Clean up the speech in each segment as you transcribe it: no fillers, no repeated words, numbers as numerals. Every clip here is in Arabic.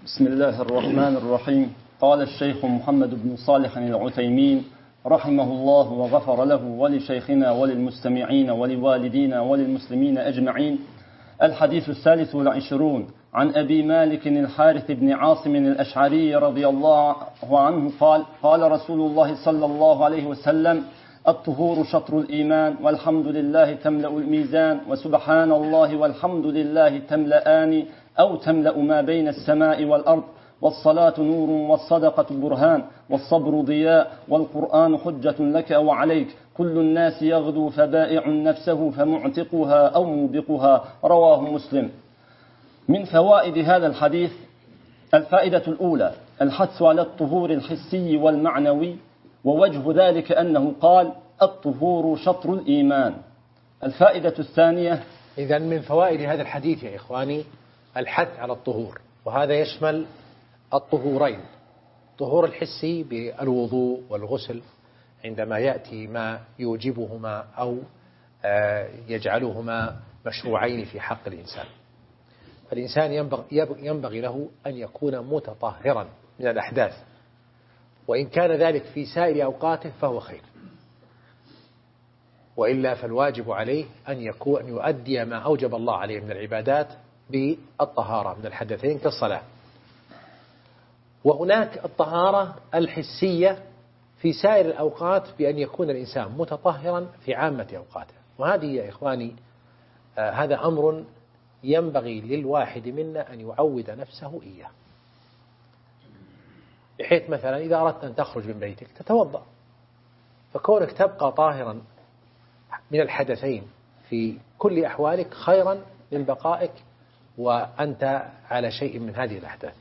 بسم الله الرحمن الرحيم. قال الشيخ محمد بن صالح العثيمين رحمه الله وغفر له ولشيخنا وللمستمعين ولوالدينا وللمسلمين أجمعين. الحديث 23 عن أبي مالك الحارث بن عاصم الأشعري رضي الله عنه قال: قال رسول الله صلى الله عليه وسلم: الطهور شطر الإيمان، والحمد لله تملأ الميزان، وسبحان الله والحمد لله تملأان أو تملأ ما بين السماء والأرض، والصلاة نور، والصدقة برهان، والصبر ضياء، والقرآن حجة لك أو عليك، كل الناس يغدو فبائع نفسه فمعتقها أو موبقها. رواه مسلم. من فوائد هذا الحديث: الفائدة الأولى الحث على الطهور الحسي والمعنوي، ووجه ذلك أنه قال: الطهور شطر الإيمان. الفائدة الثانية: إذن من فوائد هذا الحديث يا إخواني الحث على الطهور، وهذا يشمل الطهورين: الطهور الحسي بالوضوء والغسل عندما يأتي ما يوجبهما أو يجعلهما مشروعين في حق الإنسان، فالإنسان ينبغي له أن يكون متطهرا من الأحداث، وإن كان ذلك في سائر أوقاته فهو خير، وإلا فالواجب عليه أن يؤدي ما أوجب الله عليه من العبادات بالطهارة من الحدثين كالصلاة. وهناك الطهارة الحسية في سائر الأوقات بأن يكون الإنسان متطهرا في عامة أوقاته، وهذه يا إخواني هذا أمر ينبغي للواحد منا أن يعود نفسه إياه، بحيث مثلا إذا أردت أن تخرج من بيتك تتوضأ، فكونك تبقى طاهرا من الحدثين في كل أحوالك خيرا من بقائك وأنت على شيء من هذه الأحداث.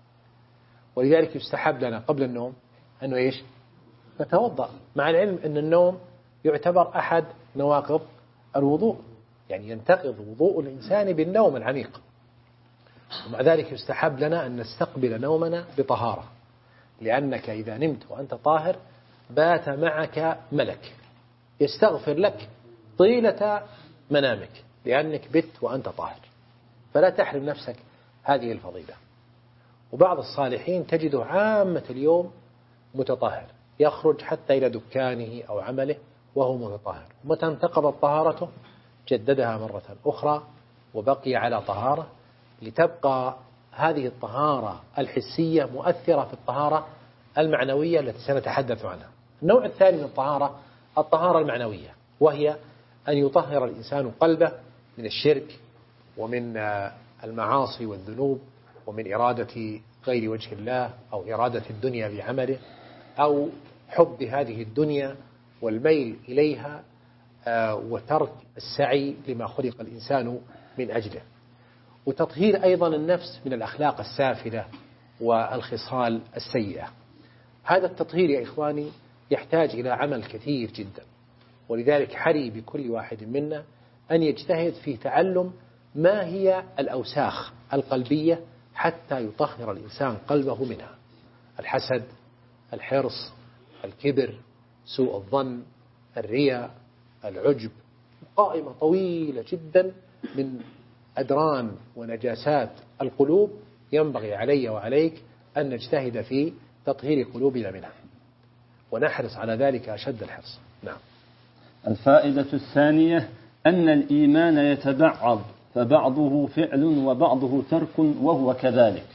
ولذلك يستحب لنا قبل النوم أنه نتوضأ، مع العلم أن النوم يعتبر أحد نواقض الوضوء، يعني ينتقض وضوء الإنسان بالنوم العميق، ومع ذلك يستحب لنا أن نستقبل نومنا بطهارة، لأنك إذا نمت وأنت طاهر بات معك ملك يستغفر لك طيلة منامك، لأنك بت وأنت طاهر، فلا تحرم نفسك هذه الفضيلة. وبعض الصالحين تجده عامة اليوم متطهر، يخرج حتى إلى دكانه أو عمله وهو متطهر، ومتى انتقضت طهارته جددها مرة أخرى وبقي على طهارة، لتبقى هذه الطهارة الحسية مؤثرة في الطهارة المعنوية التي سنتحدث عنها. النوع الثاني من الطهارة المعنوية، وهي أن يطهر الإنسان قلبه من الشرك ومن المعاصي والذنوب ومن إرادة غير وجه الله أو إرادة الدنيا بعمله أو حب هذه الدنيا والميل إليها وترك السعي لما خلق الإنسان من أجله، وتطهير أيضا النفس من الأخلاق السافلة والخصال السيئة. هذا التطهير يا إخواني يحتاج إلى عمل كثير جدا، ولذلك حري بكل واحد منا أن يجتهد في تعلم ما هي الأوساخ القلبية حتى يطهر الإنسان قلبه منها: الحسد، الحرص، الكبر، سوء الظن، الرياء، العجب، قائمة طويلة جدا من أدران ونجاسات القلوب ينبغي علي وعليك أن نجتهد في تطهير قلوبنا منها، ونحرص على ذلك أشد الحرص. نعم. الفائدة الثانية أن الإيمان يتبعض، فبعضه فعل وبعضه ترك، وهو كذلك.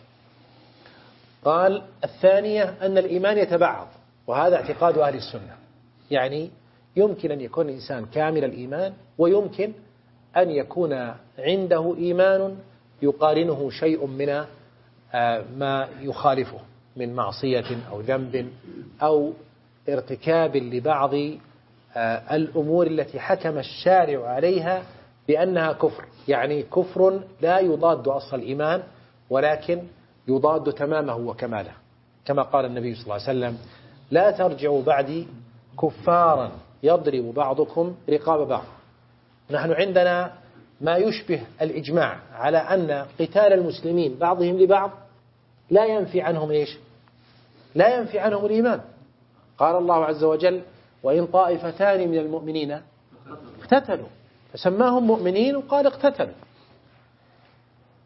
قال الثانية أن الإيمان يتبعض، وهذا اعتقاد أهل السنة، يعني يمكن أن يكون الإنسان كامل الإيمان، ويمكن أن يكون عنده إيمان يقارنه شيء من ما يخالفه من معصية أو ذنب أو ارتكاب لبعض الأمور التي حكم الشارع عليها بأنها كفر، يعني كفر لا يضاد أصل الإيمان ولكن يضاد تمامه وكماله، كما قال النبي صلى الله عليه وسلم: لا ترجعوا بعدي كفارا يضرب بعضكم رقاب بعض. نحن عندنا ما يشبه الإجماع على أن قتال المسلمين بعضهم لبعض لا ينفي عنهم لا ينفي عنهم الإيمان. قال الله عز وجل: وإن طائفتان من المؤمنين اقتتلوا، فسماهم مؤمنين وقال اقتتلوا.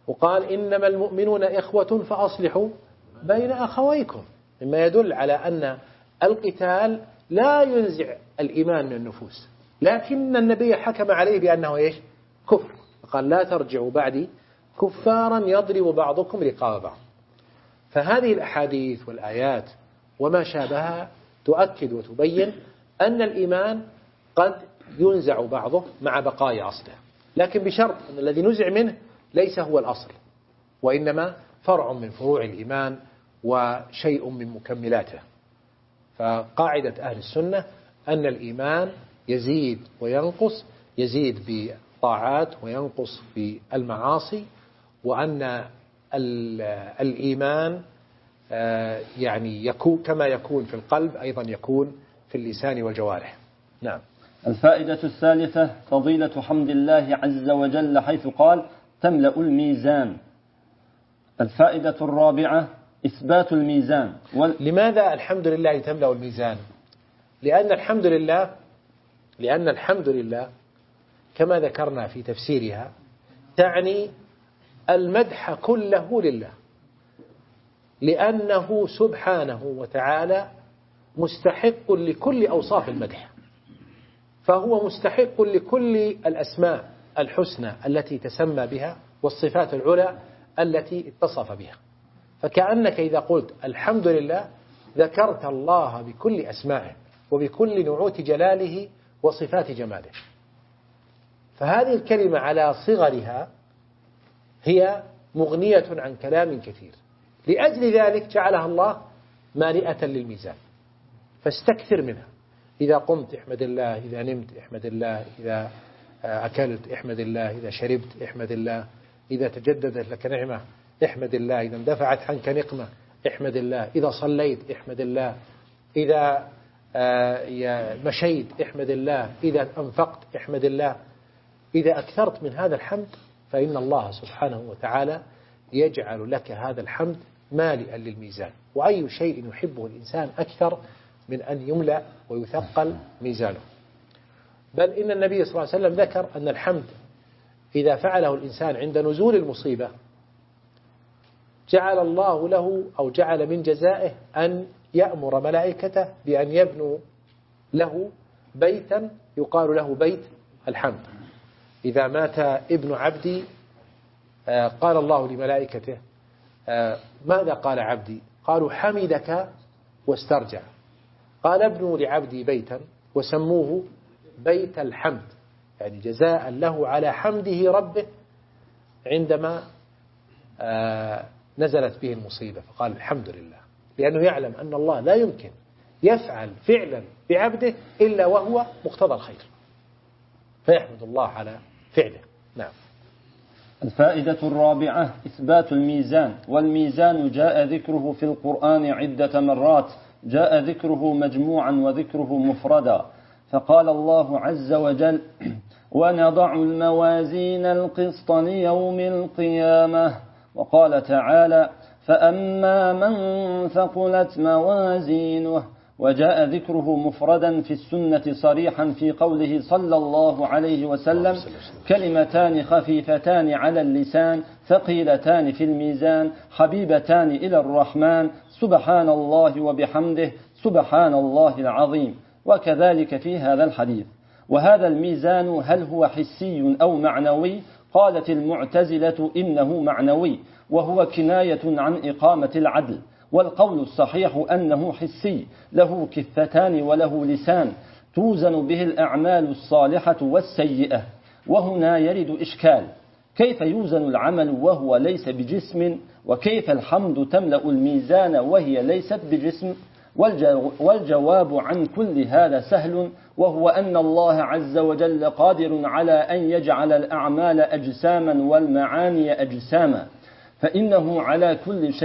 وقال إنما المؤمنون إخوة فأصلحوا بين أخويكم، مما يدل على أن القتال لا ينزع الإيمان من النفوس، لكن النبي حكم عليه بأنه إيش؟ كفر، قال لا ترجعوا بعدي كفارا يضرب بعضكم رقاب بعض. فهذه الأحاديث والآيات وما شابهها تؤكد وتبين أن الإيمان قد ينزع بعضه مع بقاء أصله، لكن بشرط أن الذي نزع منه ليس هو الأصل، وإنما فرع من فروع الإيمان وشيء من مكملاته. فقاعدة أهل السنة أن الإيمان يزيد وينقص، يزيد بالطاعات وينقص بالمعاصي، وأن الإيمان يعني يكون كما يكون في القلب أيضا يكون في اللسان والجوارح. نعم. الفائدة الثالثة فضيلة حمد الله عز وجل حيث قال تملأ الميزان. الفائدة الرابعة إثبات الميزان. لماذا الحمد لله تملأ الميزان؟ لأن الحمد لله كما ذكرنا في تفسيرها تعني المدح كله لله، لأنه سبحانه وتعالى مستحق لكل أوصاف المدح، فهو مستحق لكل الأسماء الحسنى التي تسمى بها والصفات العلى التي اتصف بها. فكأنك إذا قلت الحمد لله ذكرت الله بكل أسمائه وبكل نعوت جلاله وصفات جماله. فهذه الكلمة على صغرها هي مغنية عن كلام كثير، لأجل ذلك جعلها الله مالئة للميزان، فاستكثر منها. إذا قمت احمد الله، إذا نمت احمد الله، إذا أكلت احمد الله، إذا شربت احمد الله، إذا تجددت لك نعمة احمد الله، إذا اندفعت عنك نقمة احمد الله، إذا صليت احمد الله، إذا مشيت احمد الله، إذا أنفقت احمد الله. إذا أكثرت من هذا الحمد فإن الله سبحانه وتعالى يجعل لك هذا الحمد مالئا للميزان. وأي شيء يحبه الإنسان أكثر من أن يملأ ويثقل ميزانه؟ بل إن النبي صلى الله عليه وسلم ذكر أن الحمد إذا فعله الإنسان عند نزول المصيبة جعل الله له أو جعل من جزائه أن يأمر ملائكته بأن يبنوا له بيتا يقال له بيت الحمد. إذا مات ابن عبدي قال الله لملائكته ماذا قال عبدي؟ قالوا حمدك واسترجع. قال ابنوا لعبدي بيتا وسموه بيت الحمد، يعني جزاء له على حمده ربه عندما نزلت به المصيبة، فقال الحمد لله، لأنه يعلم أن الله لا يمكن يفعل فعلا بعبده إلا وهو مقتضى الخير، فيحمد الله على فعله. نعم. الفائدة الرابعة إثبات الميزان. والميزان جاء ذكره في القرآن عدة مرات، جاء ذكره مجموعا وذكره مفردا. فقال الله عز وجل ونضع الموازين القسط ليوم القيامة. وقال تعالى فأما من ثقلت موازينه. وجاء ذكره مفردا في السنة صريحا في قوله صلى الله عليه وسلم كلمتان خفيفتان على اللسان ثقيلتان في الميزان حبيبتان إلى الرحمن سبحان الله وبحمده سبحان الله العظيم. وكذلك في هذا الحديث. وهذا الميزان هل هو حسي أو معنوي؟ قالت المعتزلة إنه معنوي، وهو كناية عن إقامة العدل. والقول الصحيح أنه حسي، له كفتان وله لسان توزن به الأعمال الصالحة والسيئة. وهنا يرد إشكال، كيف يوزن العمل وهو ليس بجسم؟ وكيف الحمد تملأ الميزان وهي ليست بجسم؟ والجواب عن كل هذا سهل، وهو أن الله عز وجل قادر على أن يجعل الأعمال أجساما والمعاني أجساما، فإنه على كل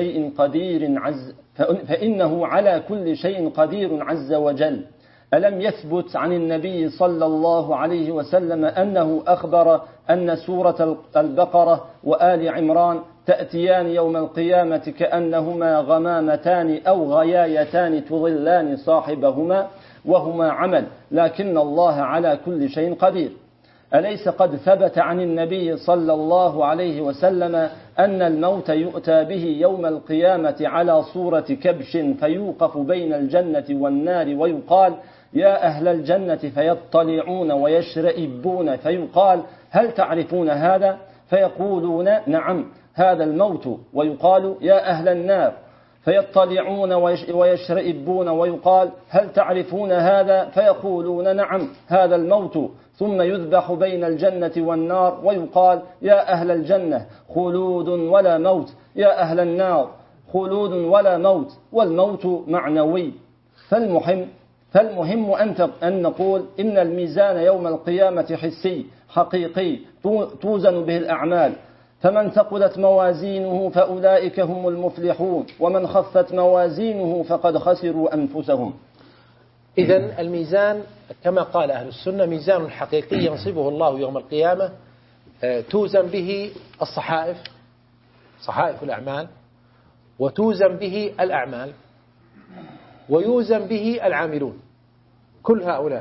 شيء قدير عز وجل. ألم يثبت عن النبي صلى الله عليه وسلم أنه أخبر أن سورة البقرة وآل عمران تأتيان يوم القيامة كأنهما غمامتان أو غيايتان تظلان صاحبهما وهما عمل، لكن الله على كل شيء قدير. أليس قد ثبت عن النبي صلى الله عليه وسلم أن الموت يؤتى به يوم القيامة على صورة كبش فيوقف بين الجنة والنار ويقال يا أهل الجنة فيطلعون ويشرئبون فيقال هل تعرفون هذا؟ فيقولون نعم هذا الموت. ويقال يا أهل النار فيطلعون ويشرئبون ويقال هل تعرفون هذا؟ فيقولون نعم هذا الموت. ثم يذبح بين الجنة والنار ويقال يا أهل الجنة خلود ولا موت، يا أهل النار خلود ولا موت، والموت معنوي. فالمهم أن نقول إن الميزان يوم القيامة حسي حقيقي توزن به الأعمال، فمن ثقلت موازينه فأولئك هم المفلحون، ومن خفت موازينه فقد خسروا أنفسهم. إذن الميزان كما قال أهل السنة ميزان حقيقي ينصبه الله يوم القيامة، توزن به الصحائف، صحائف الأعمال، وتوزن به الأعمال، ويوزن به العاملون، كل هؤلاء.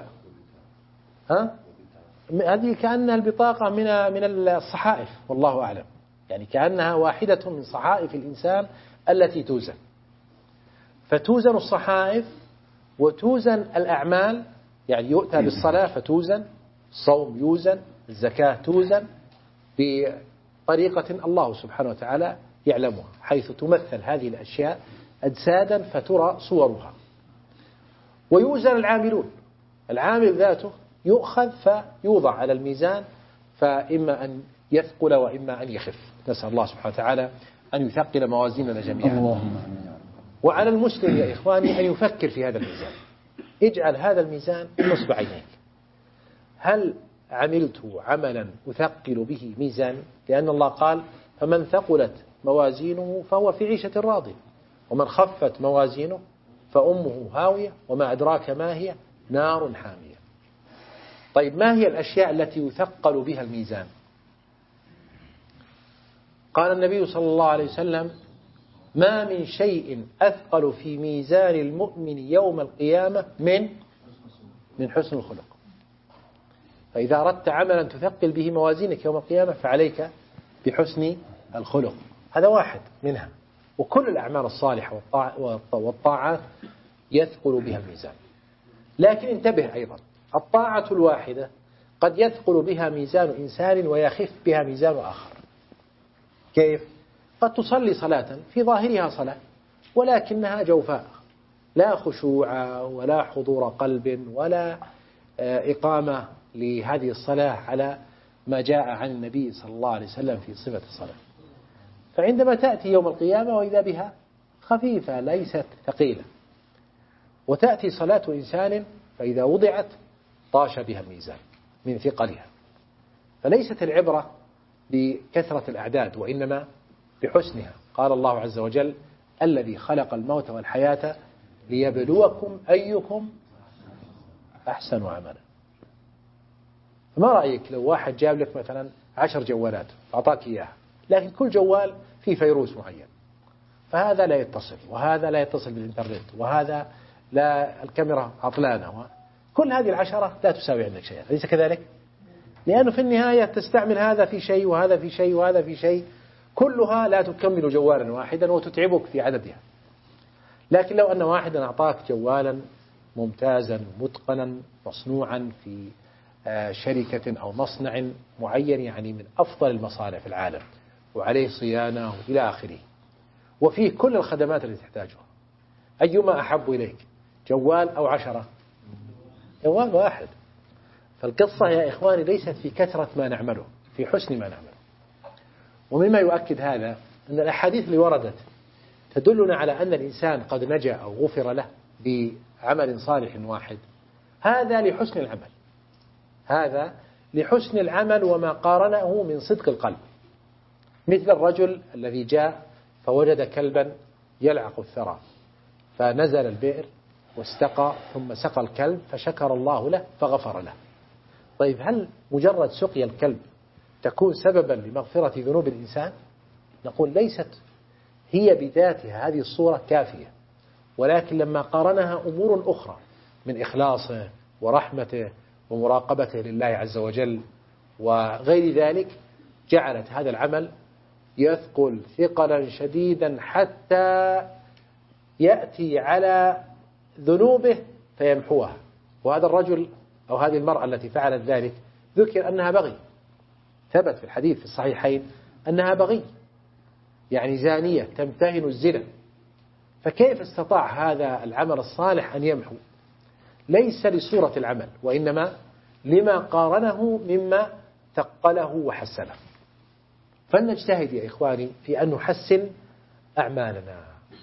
هذه كأنها البطاقة من الصحائف والله أعلم، يعني كأنها واحدة من صحائف الإنسان التي توزن. فتوزن الصحائف وتوزن الأعمال، يعني يؤتى بالصلاة فتوزن، الصوم يوزن، الزكاة توزن بطريقة الله سبحانه وتعالى يعلمها، حيث تمثل هذه الأشياء أجسادا فترى صورها. ويوزن العاملون، العامل ذاته يؤخذ فيوضع على الميزان، فإما أن يثقل وإما أن يخف. نسأل الله سبحانه وتعالى أن يثقل موازيننا جميعا. وعلى المسلم يا إخواني أن يفكر في هذا الميزان. اجعل هذا الميزان نصب عينيك، هل عملت عملا أثقل به ميزان؟ لأن الله قال فمن ثقلت موازينه فهو في عيشة راضية، ومن خفت موازينه فأمه هاوية وما أدراك ما هي نار حامية. طيب ما هي الأشياء التي يثقل بها الميزان؟ قال النبي صلى الله عليه وسلم ما من شيء أثقل في ميزان المؤمن يوم القيامة من حسن الخلق. فإذا أردت عملا تثقل به موازينك يوم القيامة فعليك بحسن الخلق، هذا واحد منها. وكل الأعمال الصالحة والطاعات يثقل بها الميزان. لكن انتبه أيضا، الطاعة الواحدة قد يثقل بها ميزان إنسان ويخف بها ميزان آخر. كيف؟ قد تصلي صلاة في ظاهرها صلاة ولكنها جوفاء، لا خشوع ولا حضور قلب ولا إقامة لهذه الصلاة على ما جاء عن النبي صلى الله عليه وسلم في صفة الصلاة. فعندما تأتي يوم القيامة وإذا بها خفيفة ليست ثقيلة، وتأتي صلاة إنسان فإذا وضعت طاش بها الميزان من ثقلها. فليست العبرة بكثرة الأعداد وإنما بحسنها. قال الله عز وجل الذي خلق الموت والحياة ليبلوكم أيكم أحسن عملا. فما رأيك لو واحد جاب لك مثلا 10 جوالات أعطاك إياها، لكن كل جوال فيه فيروس معين، فهذا لا يتصل وهذا لا يتصل بالإنترنت وهذا لا الكاميرا عطلانة، كل هذه 10 لا تساوي عندك شيء، أليس كذلك؟ لأنه في النهاية تستعمل هذا في شيء وهذا في شيء وهذا في شيء، كلها لا تكمل جوالا واحدا وتتعبك في عددها. لكن لو أن واحدا أعطاك جوالا ممتازا متقنا مصنوعا في شركة أو مصنع معين، يعني من أفضل المصانع في العالم، وعليه صيانة إلى آخره، وفيه كل الخدمات التي تحتاجها، أيما أحب إليك، جوال أو 10؟ جوال واحد. فالقصة يا إخواني ليست في كثرة ما نعمله، في حسن ما نعمله. ومما يؤكد هذا أن الأحاديث اللي وردت تدلنا على أن الإنسان قد نجا أو غفر له بعمل صالح واحد، هذا لحسن العمل، هذا لحسن العمل وما قارنه من صدق القلب. مثل الرجل الذي جاء فوجد كلبا يلعق الثرى فنزل البئر واستقى ثم سقى الكلب فشكر الله له فغفر له. طيب هل مجرد سقي الكلب تكون سببا لمغفرة ذنوب الإنسان؟ نقول ليست هي بذاتها هذه الصورة كافية، ولكن لما قارنها أمور أخرى من إخلاصه ورحمته ومراقبته لله عز وجل وغير ذلك، جعلت هذا العمل يثقل ثقلا شديدا حتى يأتي على ذنوبه فيمحوها. وهذا الرجل أو هذه المرأة التي فعلت ذلك ذكر أنها بغي، ثبت في الحديث في الصحيحين أنها بغي، يعني زانية تمتهن الزنا. فكيف استطاع هذا العمل الصالح أن يمحو؟ ليس لصورة العمل، وإنما لما قارنه مما ثقله وحسنه. فلنجتهد يا إخواني في أن نحسن أعمالنا.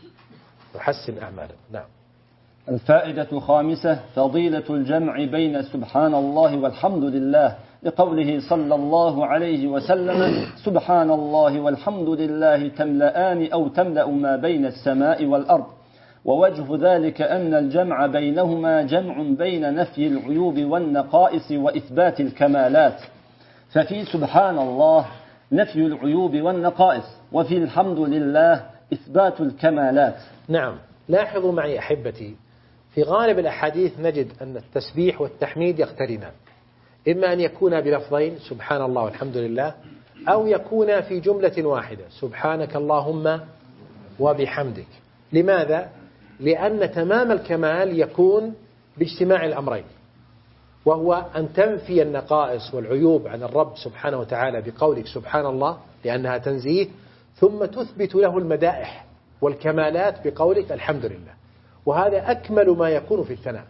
نعم. الفائدة خامسة: فضيلة الجمع بين سبحان الله والحمد لله، لقوله صلى الله عليه وسلم: سبحان الله والحمد لله تملأان أو تملأ ما بين السماء والأرض. ووجه ذلك أن الجمع بينهما جمع بين نفي العيوب والنقائص وإثبات الكمالات، ففي سبحان الله نفي العيوب والنقائص، وفي الحمد لله إثبات الكمالات. نعم. لاحظوا معي أحبتي، في غالب الأحاديث نجد أن التسبيح والتحميد يقترنان، إما أن يكون بلفظين سبحان الله والحمد لله، أو يكون في جملة واحدة سبحانك اللهم وبحمدك. لماذا؟ لأن تمام الكمال يكون باجتماع الأمرين، وهو أن تنفي النقائص والعيوب عن الرب سبحانه وتعالى بقولك سبحان الله لأنها تنزيه، ثم تثبت له المدائح والكمالات بقولك الحمد لله، وهذا أكمل ما يكون في الثناء.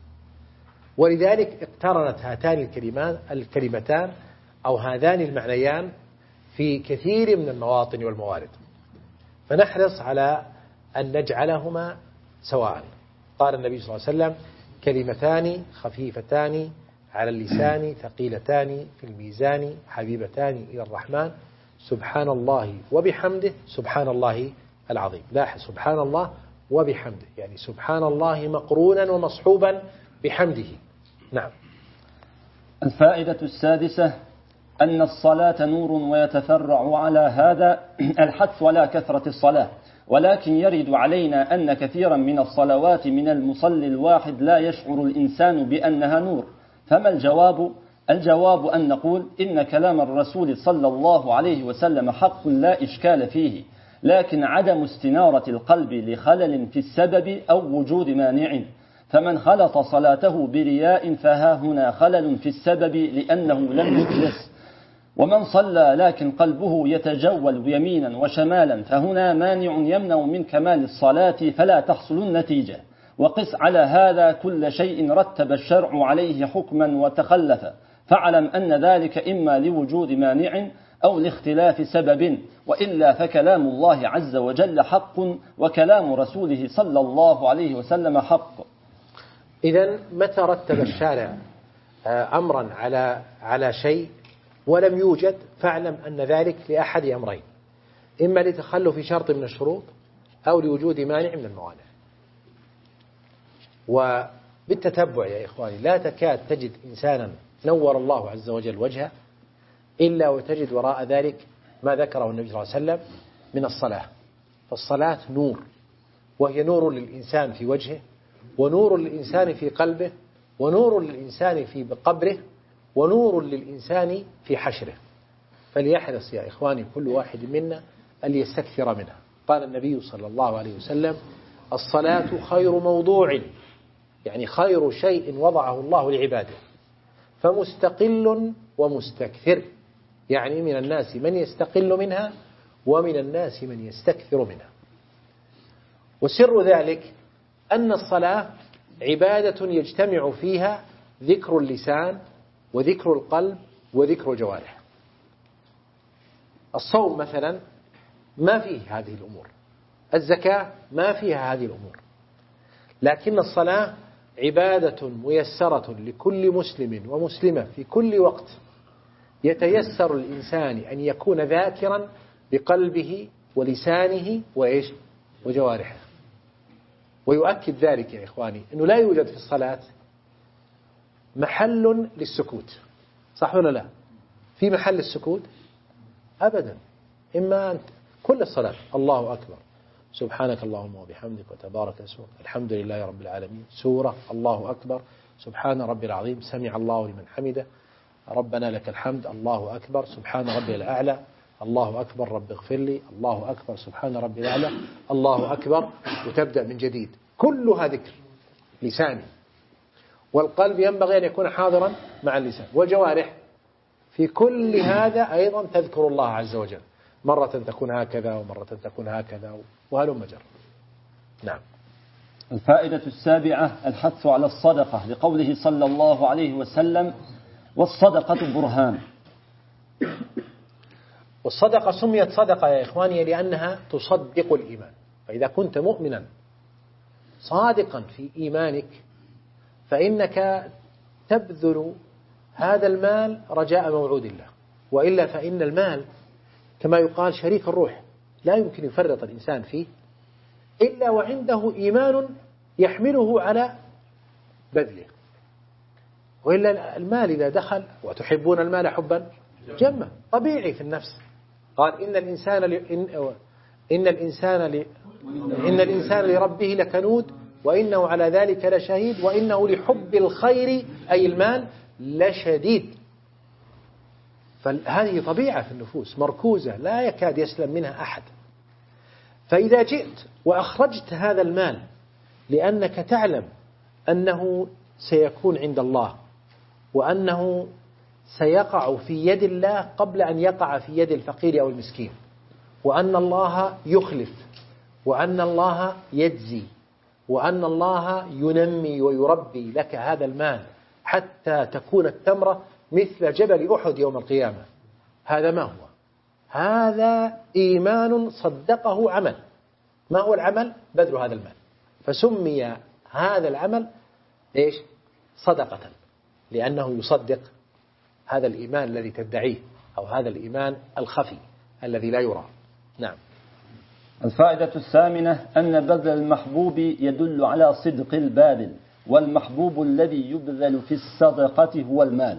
ولذلك اقترنت هاتان الكلمتان أو هذان المعنيان في كثير من المواطن والموارد، فنحرص على أن نجعلهما سواء. قال النبي صلى الله عليه وسلم: كلمتان خفيفتان على اللسان ثقيلتان في الميزان حبيبتان إلى الرحمن، سبحان الله وبحمده سبحان الله العظيم. لاحظ، سبحان الله وبحمده، يعني سبحان الله مقرونا ومصحوبا بحمده. نعم. الفائدة السادسة: أن الصلاة نور، ويتفرع على هذا الحث ولا كثرة الصلاة، ولكن يرد علينا أن كثيرا من الصلوات من المصلي الواحد لا يشعر الإنسان بأنها نور. فما الجواب؟ الجواب أن نقول إن كلام الرسول صلى الله عليه وسلم حق لا إشكال فيه، لكن عدم استنارة القلب لخلل في السبب أو وجود مانع. فمن خلط صلاته برياء فها هنا خلل في السبب لأنه لم يخلص، ومن صلى لكن قلبه يتجول يمينا وشمالا فهنا مانع يمنع من كمال الصلاة فلا تحصل النتيجة. وقس على هذا كل شيء رتب الشرع عليه حكما وتخلف، فاعلم أن ذلك إما لوجود مانع أو لاختلاف سبب، وإلا فكلام الله عز وجل حق، وكلام رسوله صلى الله عليه وسلم حق. إذن متى رتب الشارع أمرا على شيء ولم يوجد، فاعلم أن ذلك لأحد أمرين: إما لتخلف شرط من الشروط أو لوجود مانع من الموانع. وبالتتبع يا إخواني لا تكاد تجد إنسانا نور الله عز وجل وجهه إلا وتجد وراء ذلك ما ذكره النبي صلى الله عليه وسلم من الصلاة. فالصلاة نور، وهي نور للإنسان في وجهه، ونور للإنسان في قلبه، ونور للإنسان في قبره، ونور للإنسان في حشره. فليحرص يا إخواني كل واحد منا أن يستكثر منها. قال النبي صلى الله عليه وسلم: الصلاة خير موضوع، يعني خير شيء وضعه الله لعباده، فمستقل ومستكثر، يعني من الناس من يستقل منها ومن الناس من يستكثر منها. وسر ذلك أن الصلاة عبادة يجتمع فيها ذكر اللسان وذكر القلب وذكر الجوارح. الصوم مثلا ما فيه هذه الأمور، الزكاة ما فيها هذه الأمور، لكن الصلاة عبادة ميسرة لكل مسلم ومسلمة في كل وقت يتيسر الإنسان أن يكون ذاكرا بقلبه ولسانه وجوارحه. ويؤكد ذلك يا إخواني أنه لا يوجد في الصلاة محل للسكوت، صح ولا لا؟ في محل السكوت أبدا. إما أنت كل الصلاة الله أكبر، سبحانك اللهم وبحمدك وتبارك اسمك، الحمد لله رب العالمين، سورة، الله أكبر، سبحان ربي العظيم، سمع الله لمن حمده، ربنا لك الحمد، الله أكبر، سبحان ربي الأعلى، الله أكبر رب اغفر لي، الله أكبر سبحان ربي الأعلى، الله أكبر، وتبدأ من جديد. كلها ذكر لساني، والقلب ينبغي أن يكون حاضرا مع اللسان، والجوارح في كل هذا أيضا تذكر الله عز وجل، مرة تكون هكذا ومرة تكون هكذا وهلم جر. نعم. الفائدة السابعة الحث على الصدقة، لقوله صلى الله عليه وسلم: والصدقة برهان. والصدقة سميت صدقة يا إخواني لأنها تصدق الإيمان، فإذا كنت مؤمنا صادقا في إيمانك فإنك تبذل هذا المال رجاء موعود الله، وإلا فإن المال كما يقال شريك الروح، لا يمكن يفرط الإنسان فيه إلا وعنده إيمان يحمله على بذله، وإلا المال إذا دخل، وتحبون المال حبا جما، طبيعي في النفس. قال إن الإنسان لربه لكنود وإنه على ذلك لشهيد وإنه لحب الخير أي المال لشديد. فهذه طبيعة في النفوس مركوزة لا يكاد يسلم منها أحد. فإذا جئت وأخرجت هذا المال لأنك تعلم أنه سيكون عند الله، وأنه سيقع في يد الله قبل أن يقع في يد الفقير أو المسكين، وأن الله يخلف، وأن الله يجزي، وأن الله ينمي ويربي لك هذا المال حتى تكون التمرة مثل جبل أحد يوم القيامة. هذا ما هو؟ هذا إيمان صدقه عمل. ما هو العمل؟ بذل هذا المال، فسمي هذا العمل إيش؟ صدقة، لأنه يصدق هذا الإيمان الذي تدعيه، أو هذا الإيمان الخفي الذي لا يرى. نعم. الفائدة الثامنة أن بذل المحبوب يدل على صدق الباذل، والمحبوب الذي يبذل في الصدقة هو المال.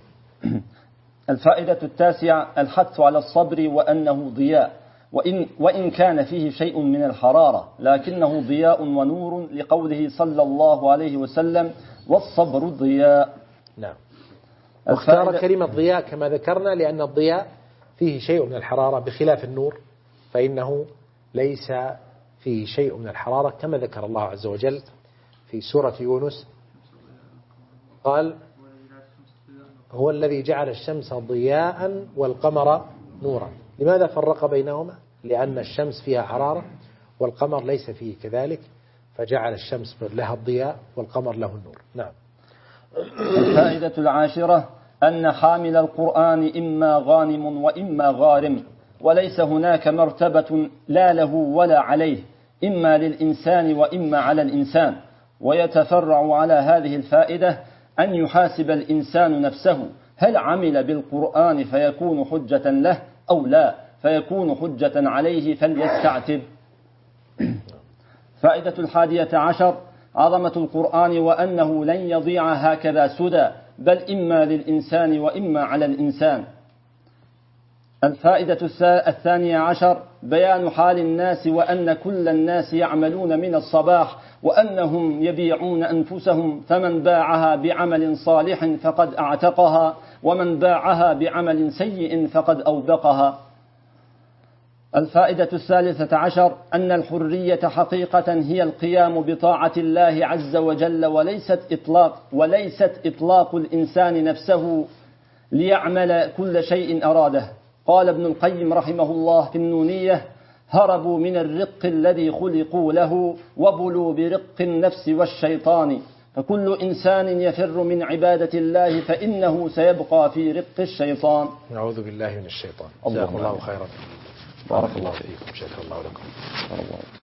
الفائدة التاسعة الحث على الصبر، وأنه ضياء، وإن كان فيه شيء من الحرارة لكنه ضياء ونور، لقوله صلى الله عليه وسلم: والصبر ضياء. نعم. واختار كلمة ضياء كما ذكرنا لأن الضياء فيه شيء من الحرارة، بخلاف النور فإنه ليس فيه شيء من الحرارة، كما ذكر الله عز وجل في سورة يونس قال: هو الذي جعل الشمس ضياء والقمر نورا. لماذا فرق بينهما؟ لأن الشمس فيها حرارة والقمر ليس فيه كذلك، فجعل الشمس لها الضياء والقمر له النور. نعم. الفائدة العاشرة أن حامل القرآن إما غانم وإما غارم، وليس هناك مرتبة لا له ولا عليه، إما للإنسان وإما على الإنسان. ويتفرع على هذه الفائدة أن يحاسب الإنسان نفسه، هل عمل بالقرآن فيكون حجة له أو لا فيكون حجة عليه، فليستعتب. فائدة 11 عظمة القرآن، وأنه لن يضيع هكذا سدى، بل إما للإنسان وإما على الإنسان. الفائدة 12 بيان حال الناس، وأن كل الناس يعملون من الصباح، وأنهم يبيعون أنفسهم، فمن باعها بعمل صالح فقد أعتقها، ومن باعها بعمل سيء فقد أوبقها. الفائدة 13 أن الحرية حقيقة هي القيام بطاعة الله عز وجل، وليست إطلاق الإنسان نفسه ليعمل كل شيء أراده. قال ابن القيم رحمه الله في النونية: هربوا من الرق الذي خلقوا له، وبلوا برق النفس والشيطان، فكل إنسان يفر من عبادة الله فإنه سيبقى في رق الشيطان. نعوذ بالله من الشيطان. جزاكم الله خيرا. بارك الله فيكم. شكر الله لكم.